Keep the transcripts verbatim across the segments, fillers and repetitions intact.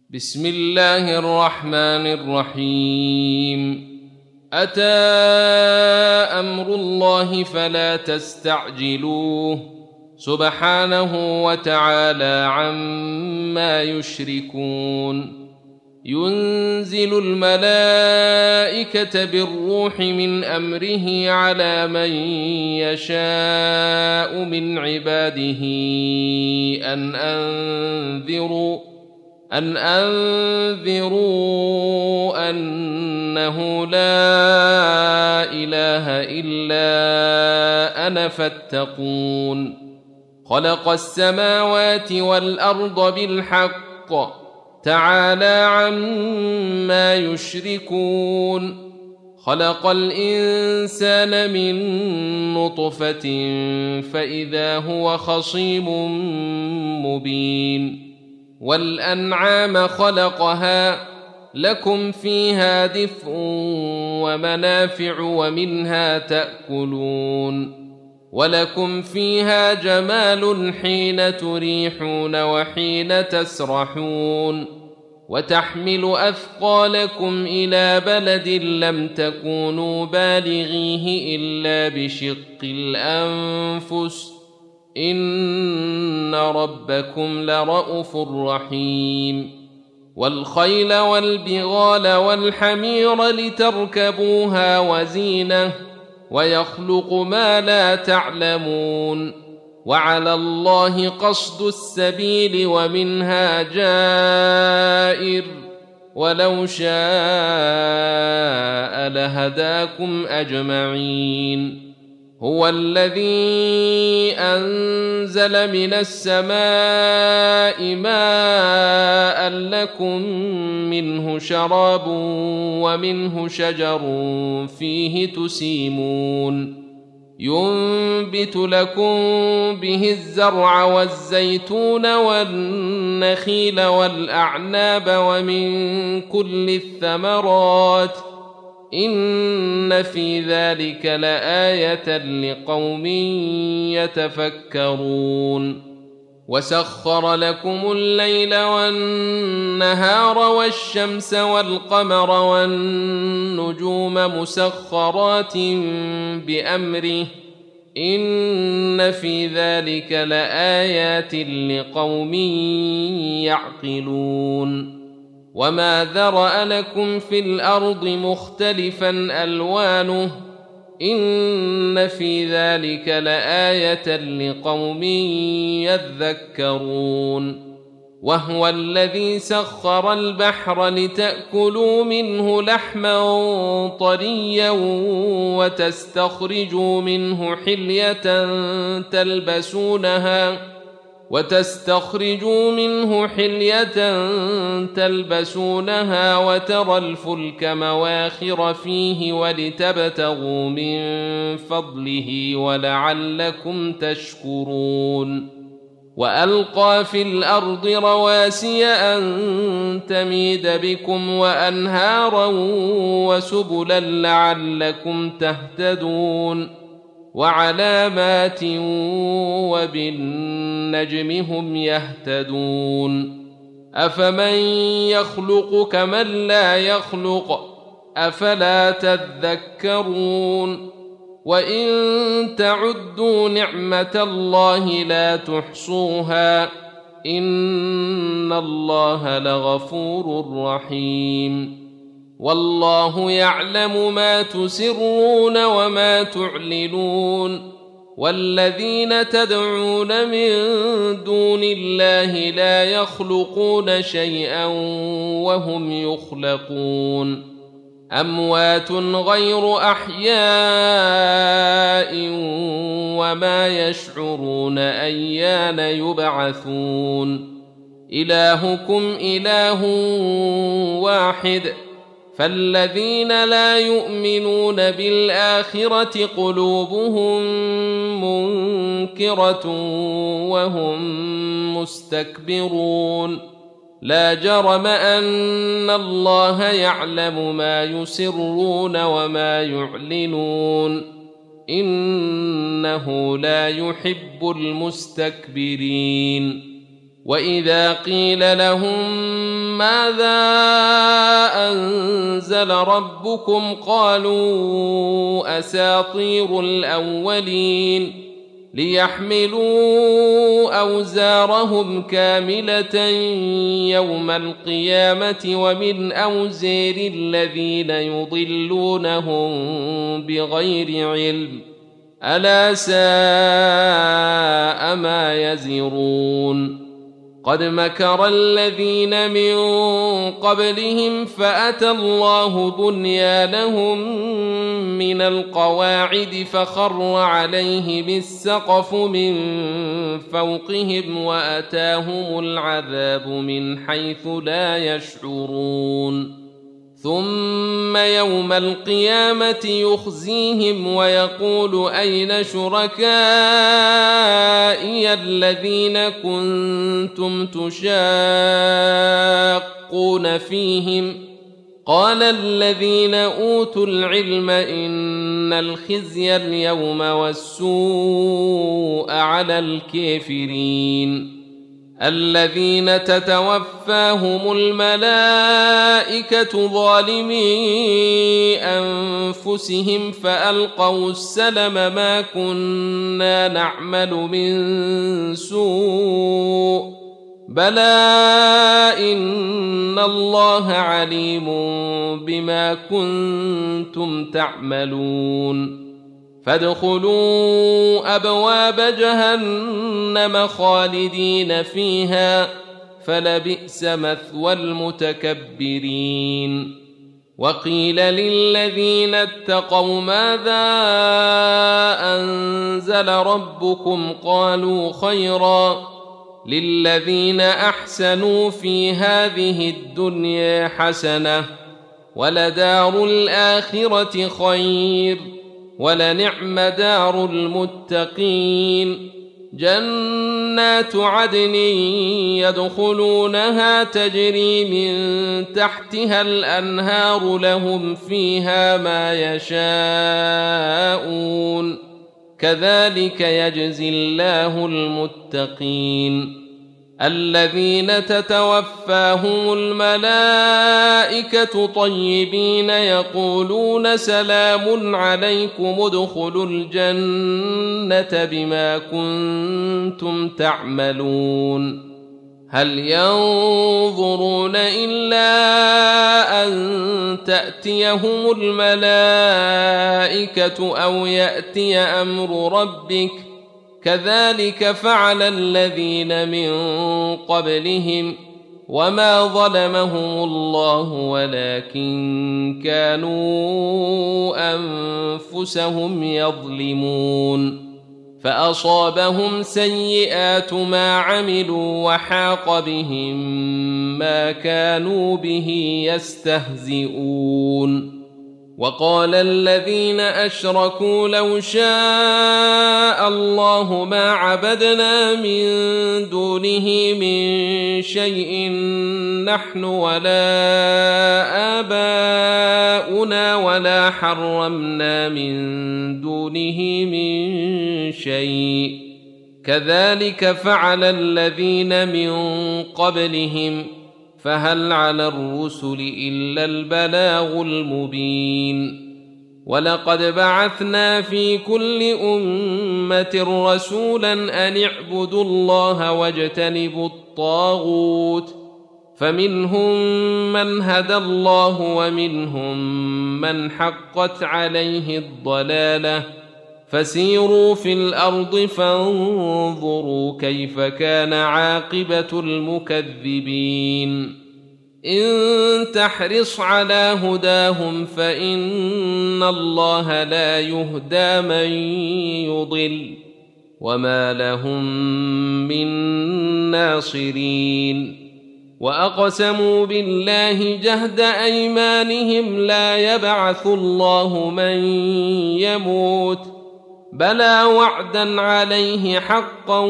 بسم الله الرحمن الرحيم. أتى أمر الله فلا تستعجلوه سبحانه وتعالى عما يشركون. ينزل الملائكة بالروح من أمره على من يشاء من عباده أن أنذروا أن أنذروا أنه لا إله إلا أنا فاتقون. خلق السماوات والأرض بالحق تعالى عما يشركون. خلق الإنسان من نطفة فإذا هو خصيم مبين. والأنعام خلقها لكم فيها دفء ومنافع ومنها تأكلون. ولكم فيها جمال حين تريحون وحين تسرحون. وتحمل أثقالكم إلى بلد لم تكونوا بالغيه إلا بشق الأنفس إن ربكم لرءوف رحيم. والخيل والبغال والحمير لتركبوها وزينة ويخلق ما لا تعلمون. وعلى الله قصد السبيل ومنها جائر ولو شاء لهداكم أجمعين. هو الذي أنزل من السماء ماء لكم منه شراب ومنه شجر فيه تسيمون. ينبت لكم به الزرع والزيتون والنخيل والأعناب ومن كل الثمرات إن في ذلك لآية لقوم يتفكرون. وسخر لكم الليل والنهار والشمس والقمر والنجوم مسخرات بأمره إن في ذلك لآيات لقوم يعقلون. وما ذرأ لكم في الأرض مختلفا ألوانه إن في ذلك لآية لقوم يذكرون. وهو الذي سخر البحر لتأكلوا منه لحما طريا وتستخرجوا منه حلية تلبسونها وتستخرجوا منه حلية تلبسونها وترى الفلك مواخر فيه ولتبتغوا من فضله ولعلكم تشكرون. وألقى في الأرض رواسي أن تميد بكم وأنهارا وسبلا لعلكم تهتدون. وعلامات وبالنجم هم يهتدون. أفمن يخلق كمن لا يخلق أفلا تذكرون. وإن تعدوا نعمة الله لا تحصوها إن الله لغفور رحيم. والله يعلم ما تسرون وما تعلنون. والذين تدعون من دون الله لا يخلقون شيئا وهم يخلقون. أموات غير أحياء وما يشعرون أيان يبعثون. إلهكم إله واحد فالذين لا يؤمنون بالآخرة قلوبهم منكرة وهم مستكبرون. لا جرم أن الله يعلم ما يسرون وما يعلنون إنه لا يحب المستكبرين. وإذا قيل لهم ماذا أنزل ربكم قالوا أساطير الأولين ليحملوا أوزارهم كاملة يوم القيامة ومن أوزار الذين يضلونهم بغير علم ألا ساء ما يزرون قد مكر الذين من قبلهم فأتى الله بنيانهم من القواعد فخر عليهم السقف من فوقهم وأتاهم العذاب من حيث لا يشعرون ثم يوم القيامة يخزيهم ويقول أين شركائي الذين كنتم تشاقون فيهم قال الذين أوتوا العلم إن الخزي اليوم والسوء على الكافرين الذين تتوفاهم الملائكة ظالمي أنفسهم فألقوا السلم ما كنا نعمل من سوء بلى إن الله عليم بما كنتم تعملون فادخلوا أبواب جهنم خالدين فيها فلبئس مثوى المتكبرين وقيل للذين اتقوا ماذا أنزل ربكم قالوا خيرا للذين أحسنوا في هذه الدنيا حسنة ولدار الآخرة خير ولنعم دار المتقين جنات عدن يدخلونها تجري من تحتها الأنهار لهم فيها ما يشاءون كذلك يجزي الله المتقين الذين تتوفاهم الملائكة طيبين يقولون سلام عليكم ادخلوا الجنة بما كنتم تعملون هل ينظرون إلا أن تأتيهم الملائكة أو يأتي أمر ربك كذلك فعل الذين من قبلهم وما ظلمهم الله ولكن كانوا أنفسهم يظلمون فأصابهم سيئات ما عملوا وحاق بهم ما كانوا به يستهزئون وقال الذين أشركوا لو شاء الله ما عبدنا من دونه من شيء نحن ولا آباؤنا ولا حرمنا من دونه من شيء كذلك فعل الذين من قبلهم فهل على الرسل إلا البلاغ المبين ولقد بعثنا في كل أمة رسولا أن اعبدوا الله واجتنبوا الطاغوت فمنهم من هدى الله ومنهم من حقت عليه الضلالة فسيروا في الأرض فانظروا كيف كان عاقبة المكذبين إن تحرص على هداهم فإن الله لا يهدى من يضل وما لهم من ناصرين وأقسموا بالله جهد أيمانهم لا يبعث الله من يموت بلى وعدا عليه حقا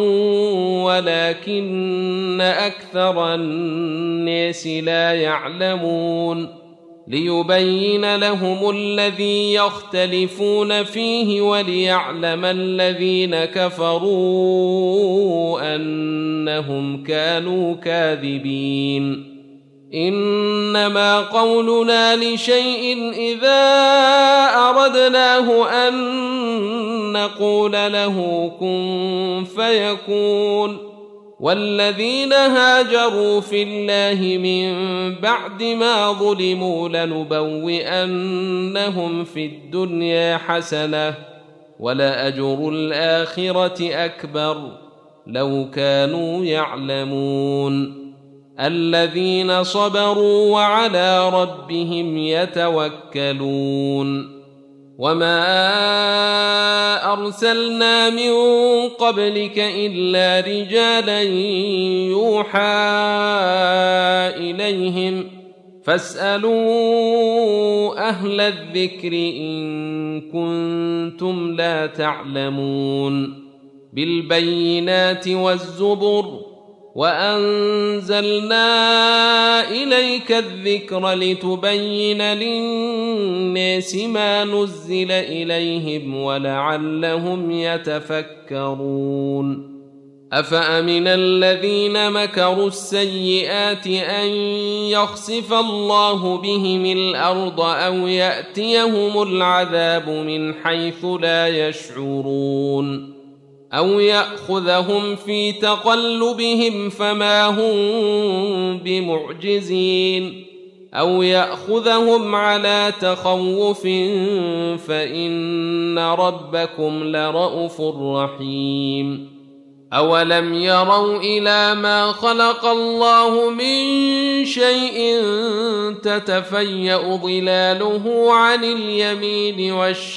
ولكن أكثر الناس لا يعلمون ليبين لهم الذي يختلفون فيه وليعلم الذين كفروا أنهم كانوا كاذبين إنما قولنا لشيء إذا أردناه أن نقول له كن فيكون والذين هاجروا في الله من بعد ما ظلموا لنبوئنهم في الدنيا حسنة ولأجر الآخرة أكبر لو كانوا يعلمون الذين صبروا وعلى ربهم يتوكلون وما أرسلنا من قبلك إلا رجالا يوحى إليهم فاسألوا أهل الذكر إن كنتم لا تعلمون بالبينات والزبر وأنزلنا إليك الذكر لتبين للناس ما نزل إليهم ولعلهم يتفكرون أفأمن الذين مكروا السيئات أن يخسف الله بهم الأرض أو يأتيهم العذاب من حيث لا يشعرون أو يأخذهم في تقلبهم فما هم بمعجزين أو يأخذهم على تخوف فإن ربكم لرءوف رحيم أولم يروا إلى ما خلق الله من شيء تتفيأ ظلاله عن اليمين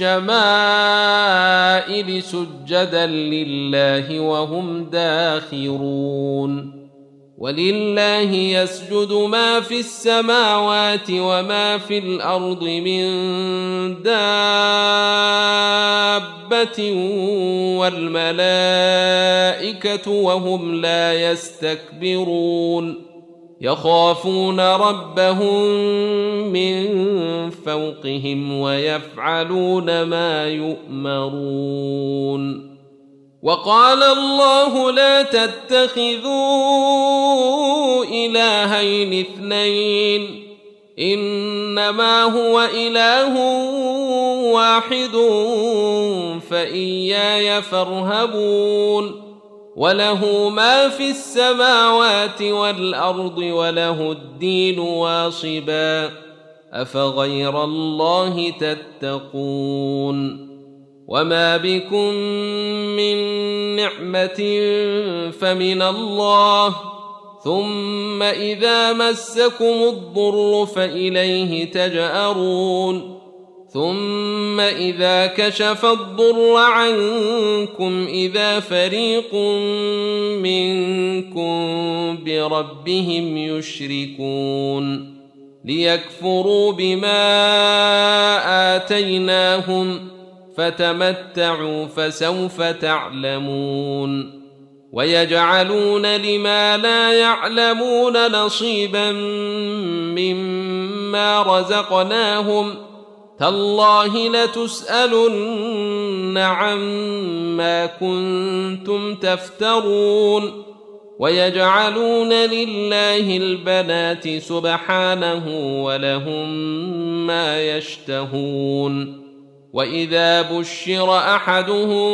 والشمائل سجدا لله وهم داخرون ولله يسجد ما في السماوات وما في الأرض من دابة والملائكة وهم لا يستكبرون يخافون ربهم من فوقهم ويفعلون ما يؤمرون وقال الله لا تتخذوا إلهين اثنين إنما هو إله واحد فإياي فارهبون وله ما في السماوات والأرض وله الدين واصبا أفغير الله تتقون وما بكم من نعمة فمن الله ثم إذا مسكم الضر فإليه تجأرون ثم إذا كشف الضر عنكم إذا فريق منكم بربهم يشركون ليكفروا بما آتيناهم فتمتعوا فسوف تعلمون ويجعلون لما لا يعلمون نصيبا مما رزقناهم تالله لتسألن عما كنتم تفترون ويجعلون لله البنات سبحانه ولهم ما يشتهون وإذا بشر أحدهم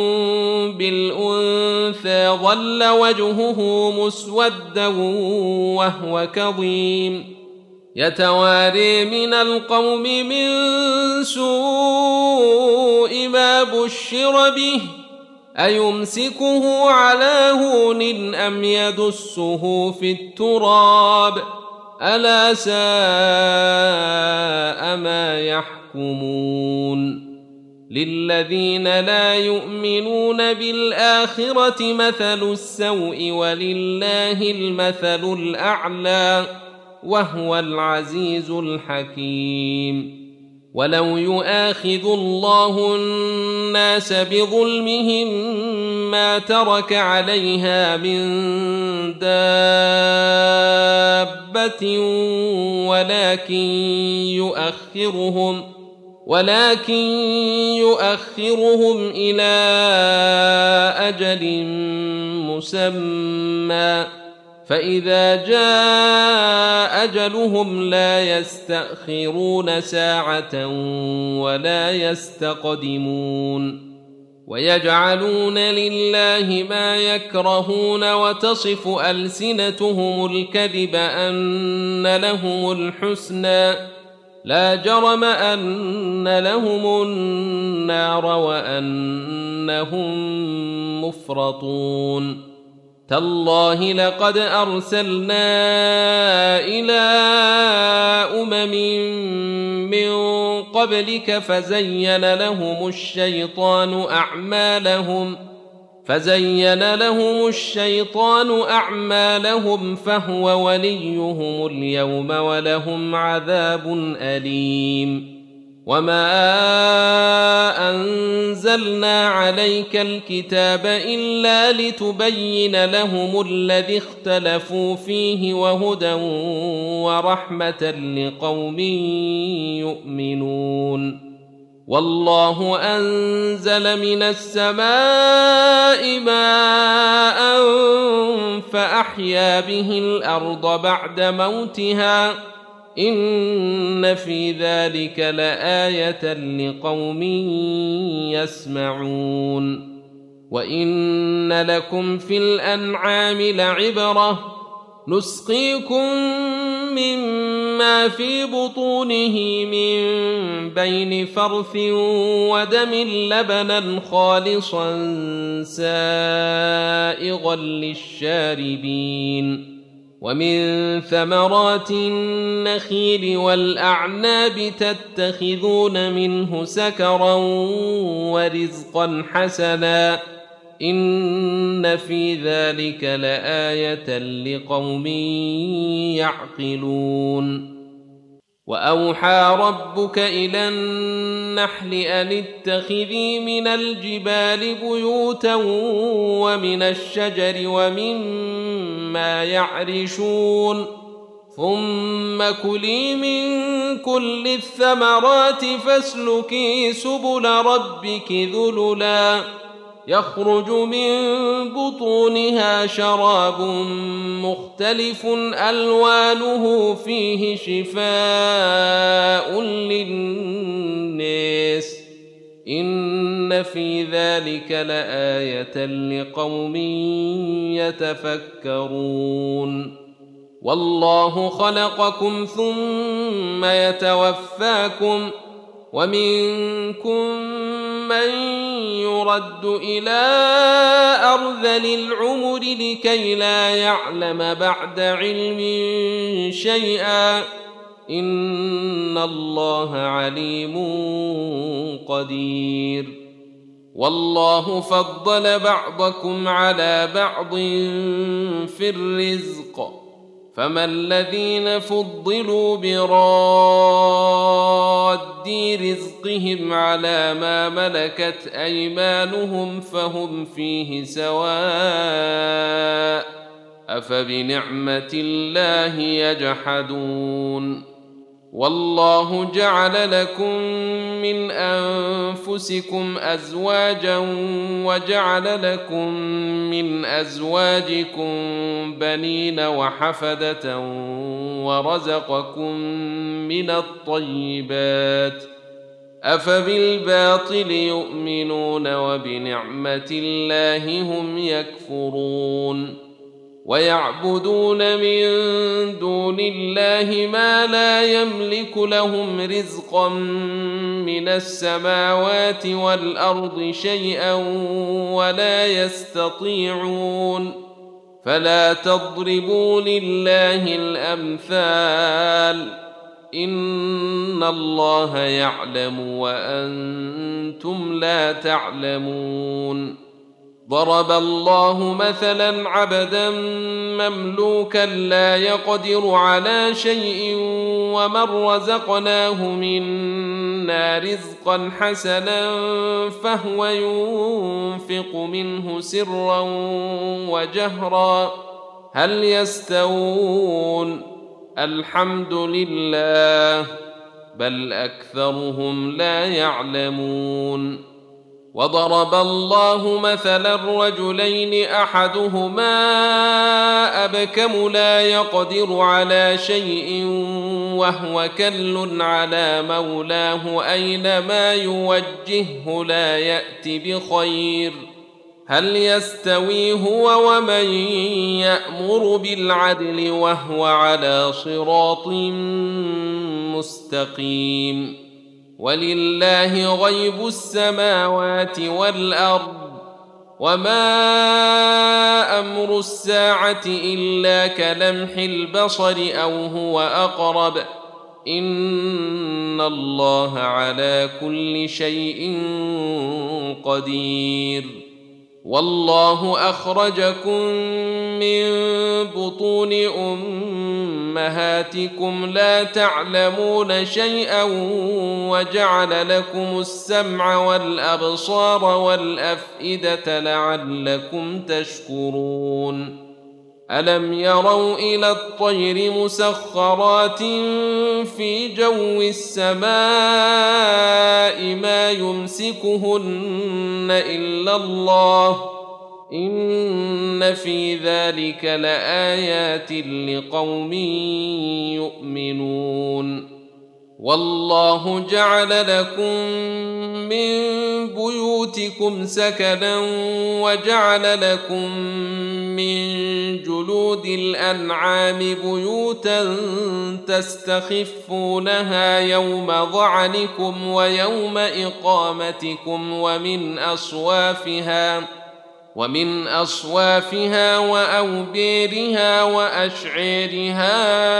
بالأنثى ظل وجهه مسودا وهو كظيم يتواري من القوم من سوء ما بشر به أيمسكه على هون أم يدسه في التراب ألا ساء ما يحكمون للذين لا يؤمنون بالآخرة مثل السوء ولله المثل الأعلى وهو العزيز الحكيم ولو يؤاخذ الله الناس بظلمهم ما ترك عليها من دابة ولكن يؤخرهم ولكن يؤخرهم إلى أجل مسمى فإذا جاء أجلهم لا يستأخرون ساعة ولا يستقدمون ويجعلون لله ما يكرهون وتصف ألسنتهم الكذب أن لهم الحسنى لا جرم أن لهم النار وأنهم مفرطون تالله لقد أرسلنا إلى أمم من قبلك فزين لهم الشيطان أعمالهم فزين لهم الشيطان أعمالهم فهو وليهم اليوم ولهم عذاب أليم وما أنزلنا عليك الكتاب إلا لتبين لهم الذي اختلفوا فيه وهدى ورحمة لقوم يؤمنون والله أنزل من السماء ماء فأحيا به الأرض بعد موتها إن في ذلك لآية لقوم يسمعون وإن لكم في الأنعام لعبرة نسقيكم مما في بطونه من بين فرث ودم لبنا خالصا سائغا للشاربين ومن ثمرات النخيل والأعناب تتخذون منه سكرا ورزقا حسنا إن في ذلك لآية لقوم يعقلون وأوحى ربك إلى النحل أن اتخذي من الجبال بيوتا ومن الشجر ومما يعرشون ثم كلي من كل الثمرات فاسلكي سبل ربك ذللا يخرج من بطونها شراب مختلف ألوانه فيه شفاء للناس إن في ذلك لآية لقوم يتفكرون والله خلقكم ثم يتوفاكم ومنكم من يرد إلى أرذل العمر لكي لا يعلم بعد علم شيئا إن الله عليم قدير والله فضل بعضكم على بعض في الرزق فما الذين فضلوا براد رزقهم على ما ملكت أيمانهم فهم فيه سواء أفبنعمة الله يجحدون والله جعل لكم من أنفسكم أزواجا وجعل لكم من أزواجكم بنين وحفدة ورزقكم من الطيبات أفبالباطل يؤمنون وبنعمة الله هم يكفرون ويعبدون من دون الله ما لا يملك لهم رزقا من السماوات والأرض شيئا ولا يستطيعون فلا تضربوا لله الأمثال إن الله يعلم وأنتم لا تعلمون ضرب الله مثلا عبدا مملوكا لا يقدر على شيء ومن رزقناه منا رزقا حسنا فهو ينفق منه سرا وجهرا هل يستوون الحمد لله بل أكثرهم لا يعلمون. وضرب الله مثلا رجلين أحدهما أبكم لا يقدر على شيء وهو كل على مولاه أينما يوجهه لا يأت بخير هل يستوي هو ومن يأمر بالعدل وهو على صراط مستقيم. ولله غيب السماوات والأرض وما أمر الساعة إلا كلمح البصر أو هو أقرب إن الله على كل شيء قدير. والله أخرجكم من بطون أمهاتكم لا تعلمون شيئا وجعل لكم السمع والأبصار والأفئدة لعلكم تشكرون. ألم يروا إلى الطير مسخرات في جو السماء ما يمسكهن إلا الله إن في ذلك لآيات لقوم يؤمنون. والله جعل لكم من بيوتكم سكنا وجعل لكم من جلود الأنعام بيوتا تستخفونها يوم ظعنكم ويوم إقامتكم ومن أصوافها ومن أصوافها وأوبيرها وأشعيرها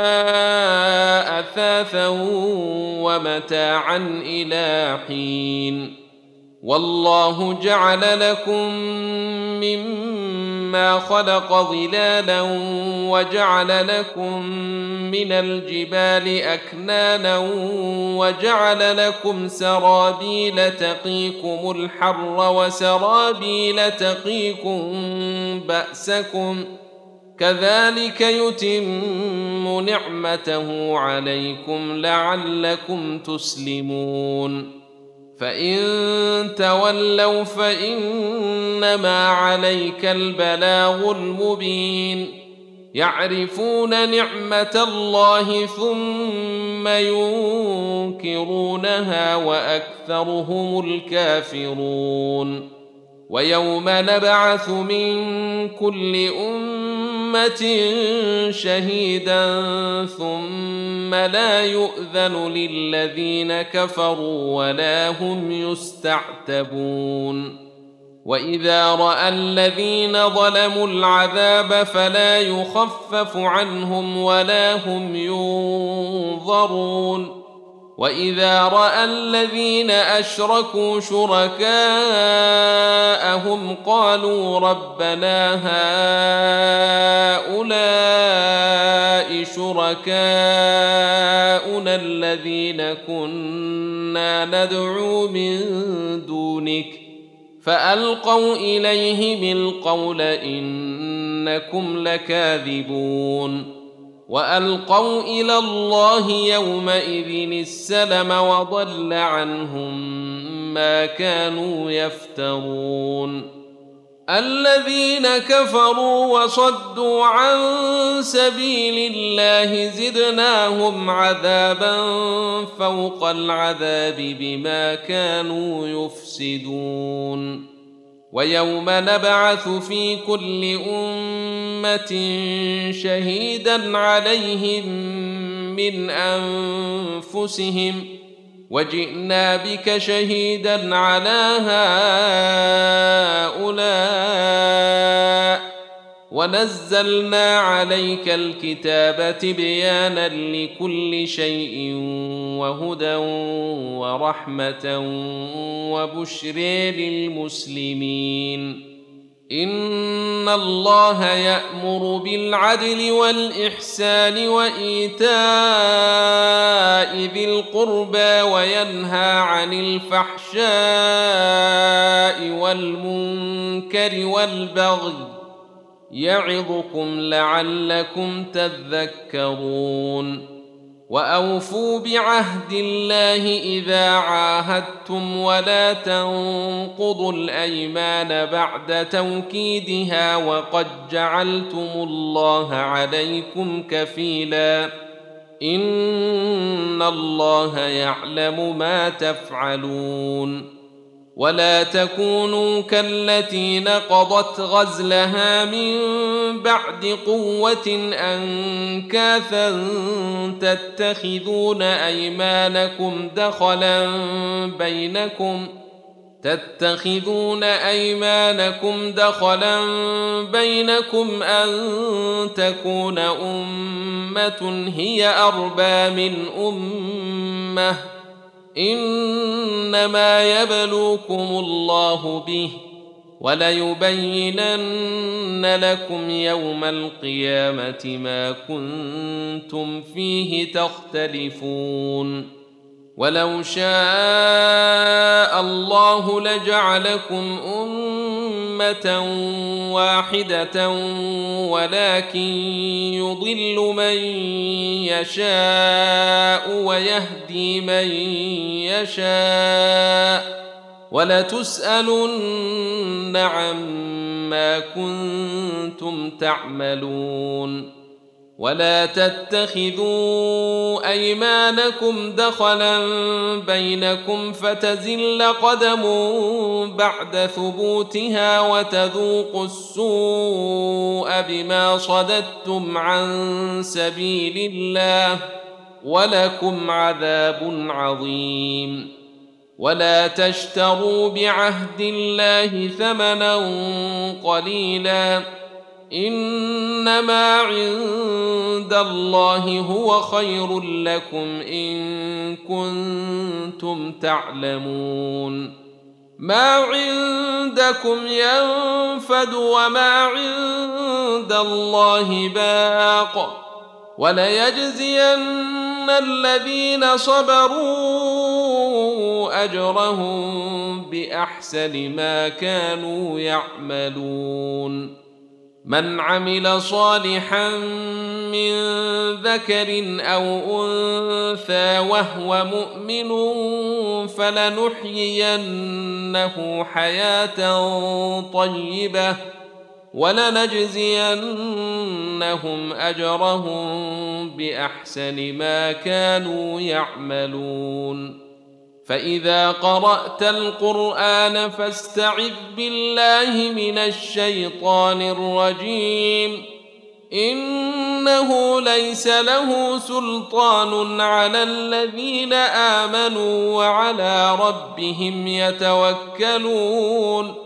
أثاثا ومتاعا إلى حين. والله جعل لكم مما خلق ظلالا وجعل لكم من الجبال أكنانا وجعل لكم سرابيل تقيكم الحر وسرابيل تقيكم بأسكم كذلك يتم نعمته عليكم لعلكم تسلمون. فإن تولوا فإنما عليك البلاغ المبين. يعرفون نعمة الله ثم ينكرونها وأكثرهم الكافرون. ويوم نبعث من كل أمة شهيدا ثم لا يؤذن للذين كفروا ولا هم يستعتبون. وإذا رأى الذين ظلموا العذاب فلا يخفف عنهم ولا هم ينظرون. وإذا رأى الذين أشركوا شركاءهم قالوا ربنا هؤلاء شركاؤنا الذين كنا ندعو من دونك فألقوا إليهم القول إنكم لكاذبون. وألقوا إلى الله يومئذ السلم وضل عنهم ما كانوا يفترون. الذين كفروا وصدوا عن سبيل الله زدناهم عذابا فوق العذاب بما كانوا يفسدون. ويوم نبعث في كل أمة شهيدا عليهم من أنفسهم وجئنا بك شهيدا على هؤلاء ونزلنا عليك الكتاب تبيانا لكل شيء وهدى ورحمة وبشر للمسلمين. إن الله يأمر بالعدل والإحسان وإيتاء ذي القربى وينهى عن الفحشاء والمنكر والبغي يعظكم لعلكم تذكرون وأوفوا بعهد الله إذا عاهدتم ولا تنقضوا الأيمان بعد توكيدها وقد جعلتم الله عليكم كفيلا إن الله يعلم ما تفعلون ولا تكونوا كالتي نقضت غزلها من بعد قوة أنكاثا تتخذون أيمانكم دخلا بينكم تتخذون أيمانكم دخلا بينكم أن تكون أمة هي أربى من أمة إنما يبلوكم الله به وليبينن لكم يوم القيامة ما كنتم فيه تختلفون ولو شاء الله لجعلكم أمة واحدة ولكن يضل من يشاء ويهدي من يشاء ولتسألن عما كنتم تعملون ولا تتخذوا أيمانكم دخلا بينكم فتزل قدم بعد ثبوتها وتذوقوا السوء بما صددتم عن سبيل الله ولكم عذاب عظيم ولا تشتروا بعهد الله ثمنا قليلا إنما عند الله هو خير لكم إن كنتم تعلمون ما عندكم ينفد وما عند الله باق وليجزين الذين صبروا أجرهم بأحسن ما كانوا يعملون من عمل صالحا من ذكر أو أنثى وهو مؤمن فلنحيينه حياة طيبة ولنجزينهم أجرهم بأحسن ما كانوا يعملون فإذا قرأت القرآن فاستعذ بالله من الشيطان الرجيم إنه ليس له سلطان على الذين آمنوا وعلى ربهم يتوكلون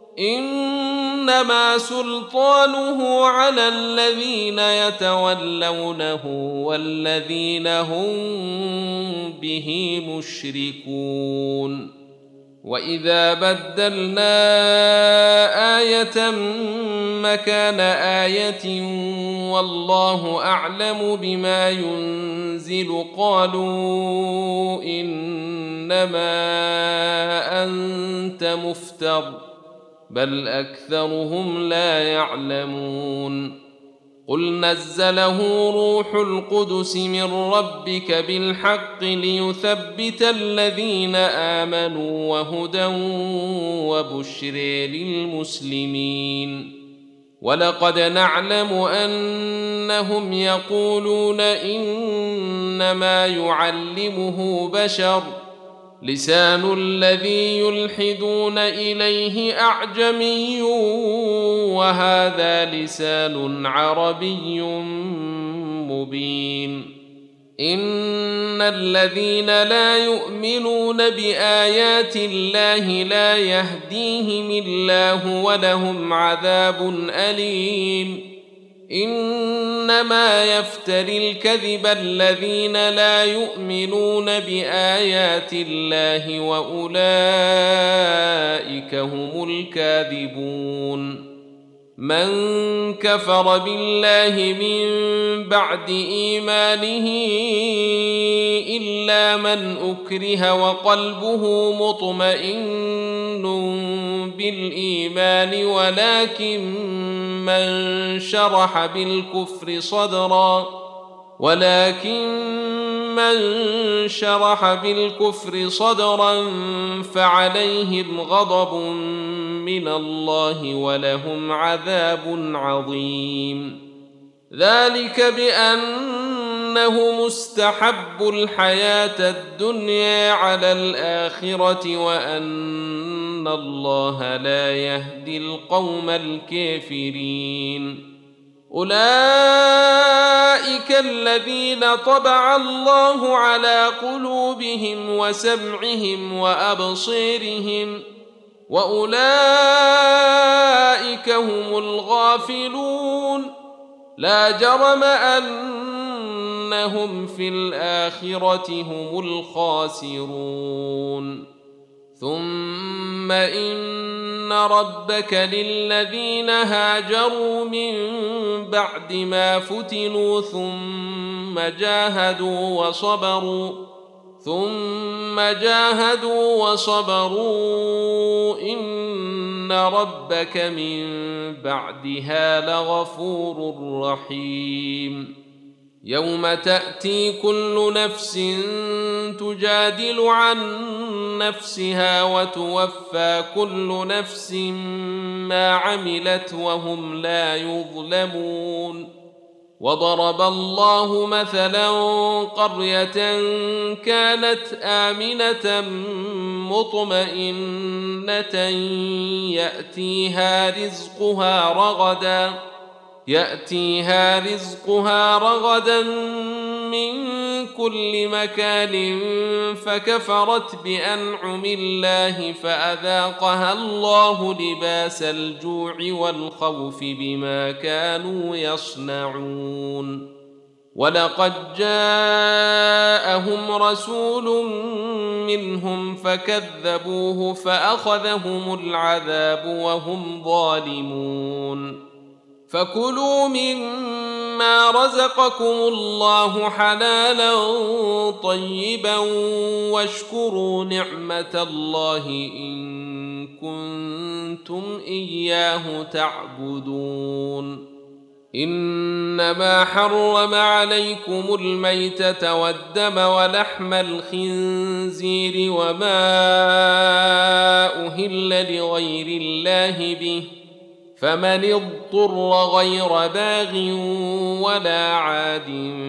إنما سلطانه على الذين يتولونه والذين هم به مشركون وإذا بدلنا آية مكان آية والله أعلم بما ينزل قالوا إنما أنت مفتر بل أكثرهم لا يعلمون قل نزله روح القدس من ربك بالحق ليثبت الذين آمنوا وهدى وبشر للمسلمين ولقد نعلم أنهم يقولون إنما يعلمه بشر لسان الذي يلحدون إليه أعجمي وهذا لسان عربي مبين إن الذين لا يؤمنون بآيات الله لا يهديهم الله ولهم عذاب أليم إنما يفتري الكذب الذين لا يؤمنون بآيات الله وأولئك هم الكاذبون من كفر بالله من بعد إيمانه إلا من أكره وقلبه مطمئن بالإيمان ولكن من شرح بالكفر صدرا ولكن من شرح بالكفر صدرا فعليهم غضب من الله ولهم عذاب عظيم. ذلك بأنه مستحب الحياة الدنيا على الآخرة وأن الله لا يهدي القوم الكافرين. أولئك الذين طبع الله على قلوبهم وسمعهم وأبصيرهم وأولئك هم الغافلون. لا جرم أنهم في الآخرة هم الخاسرون. ثم إن ربك للذين هاجروا من بعد ما فتنوا ثم جاهدوا وصبروا ثم جاهدوا وصبروا إن ربك من بعدها لغفور رحيم. يوم تأتي كل نفس تجادل عن نفسها وتوفى كل نفس ما عملت وهم لا يظلمون. وضرب الله مثلا قرية كانت آمنة مطمئنة يأتيها رزقها رغدا يأتيها رزقها رغدا من كل مكان فكفرت بأنعم الله فأذاقها الله لباس الجوع والخوف بما كانوا يصنعون. ولقد جاءهم رسول منهم فكذبوه فأخذهم العذاب وهم ظالمون. فكلوا مما رزقكم الله حلالا طيبا واشكروا نعمة الله إن كنتم إياه تعبدون. إنما حرم عليكم الميتة والدم ولحم الخنزير وما أهل لغير الله به فمن اضطر غير باغ ولا عاد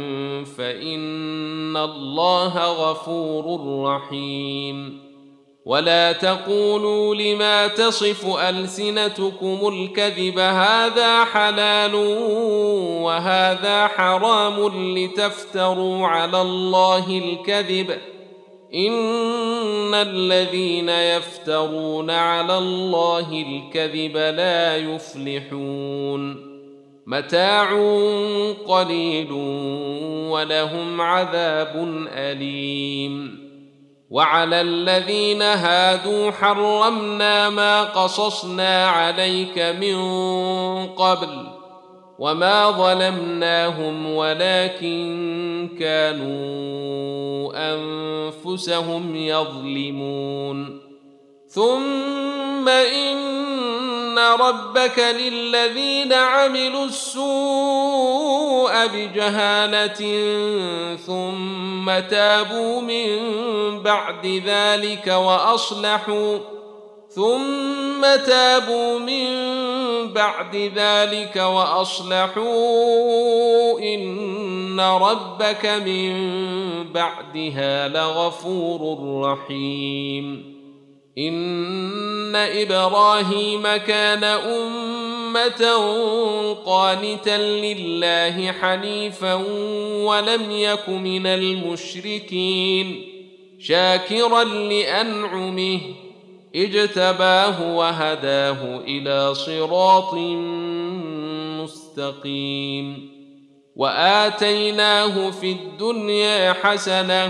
فإن الله غفور رحيم. ولا تقولوا لما تصف ألسنتكم الكذب هذا حلال وهذا حرام لتفتروا على الله الكذب إن الذين يفترون على الله الكذب لا يفلحون. متاع قليل ولهم عذاب أليم. وعلى الذين هادوا حرمنا ما قصصنا عليك من قبل وما ظلمناهم ولكن كانوا أنفسهم يظلمون. ثم إن ربك للذين عملوا السوء بجهالة ثم تابوا من بعد ذلك وأصلحوا ثم تابوا من بعد ذلك وأصلحوا إن ربك من بعدها لغفور رحيم. إن إبراهيم كان أمة قانتا لله حنيفا ولم يك من المشركين شاكرا لأنعمه اجتباه وهداه إلى صراط مستقيم. وآتيناه في الدنيا حسنة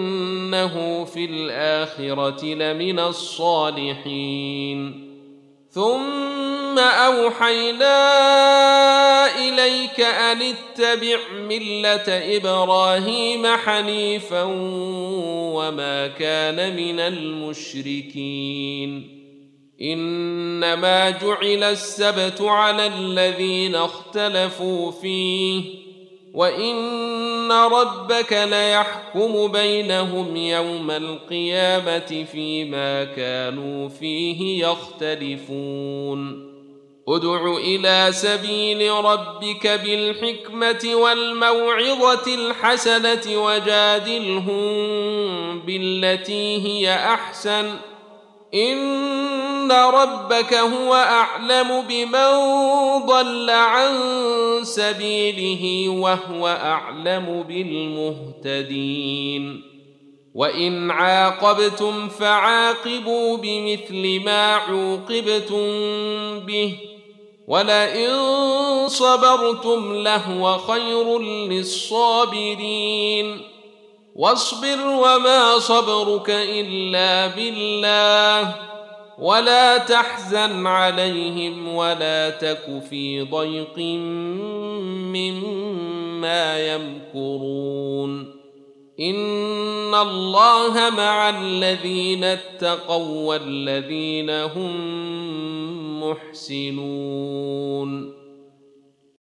وإنه في الآخرة لمن الصالحين. ثم أوحينا إليك أن اتبع ملة إبراهيم حنيفا وما كان من المشركين إنما جعل السبت على الذين اختلفوا فيه وإن ربك ليحكم بينهم يوم القيامة فيما كانوا فيه يختلفون ادع إلى سبيل ربك بالحكمة والموعظة الحسنة وجادلهم بالتي هي أحسن إن ربك هو أعلم بمن ضل عن سبيله وهو أعلم بالمهتدين وإن عاقبتم فعاقبوا بمثل ما عوقبتم به ولئن صبرتم لهو خير للصابرين واصبر وما صبرك إلا بالله ولا تحزن عليهم ولا تك في ضيق مما يمكرون إن الله مع الذين اتقوا والذين هم محسنون